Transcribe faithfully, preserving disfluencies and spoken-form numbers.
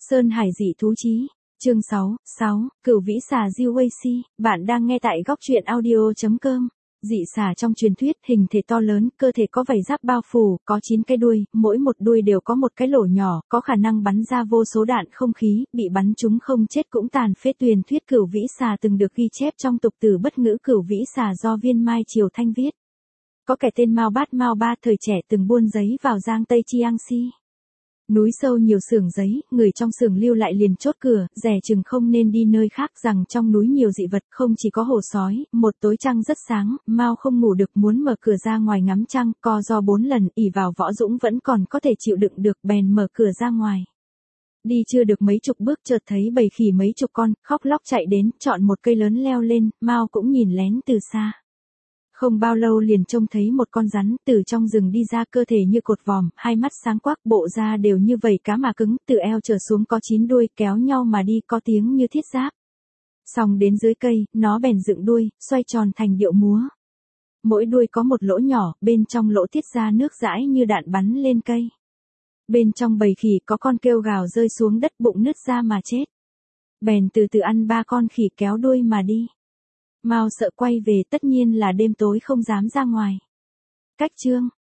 Sơn Hải dị thú chí. Chương sáu, sáu, Cửu vĩ xà Diêu Uy Si, bạn đang nghe tại góc truyện audio chấm com. Dị xà trong truyền thuyết hình thể to lớn, cơ thể có vảy giáp bao phủ, có chín cái đuôi, mỗi một đuôi đều có một cái lỗ nhỏ, có khả năng bắn ra vô số đạn không khí, bị bắn chúng không chết cũng tàn phế. Truyền thuyết Cửu vĩ xà từng được ghi chép trong tục từ Bất ngữ Cửu vĩ xà do Viên Mai Triều Thanh viết. Có kẻ tên Mao Bát Mao Ba thời trẻ từng buôn giấy vào Giang Tây Chiangxi. Núi sâu nhiều xưởng giấy, người trong xưởng lưu lại liền chốt cửa, dè chừng không nên đi nơi khác, rằng trong núi nhiều dị vật, không chỉ có hổ sói. Một tối trăng rất sáng, Mao không ngủ được, muốn mở cửa ra ngoài ngắm trăng, co do bốn lần, ỷ vào võ dũng vẫn còn có thể chịu đựng được, bèn mở cửa ra ngoài. Đi chưa được mấy chục bước chợt thấy bầy khỉ mấy chục con, khóc lóc chạy đến, chọn một cây lớn leo lên, Mao cũng nhìn lén từ xa. Không bao lâu liền trông thấy một con rắn từ trong rừng đi ra, cơ thể như cột vòm, hai mắt sáng quắc, bộ da đều như vảy cá mà cứng, từ eo trở xuống có chín đuôi, kéo nhau mà đi, có tiếng như thiết giáp. Xong đến dưới cây, nó bèn dựng đuôi, xoay tròn thành điệu múa. Mỗi đuôi có một lỗ nhỏ, bên trong lỗ tiết ra nước dãi như đạn bắn lên cây. Bên trong bầy khỉ có con kêu gào rơi xuống đất, bụng nứt ra mà chết. Bèn từ từ ăn ba con khỉ kéo đuôi mà đi. Mao sợ quay về, tất nhiên là đêm tối không dám ra ngoài. Cách chương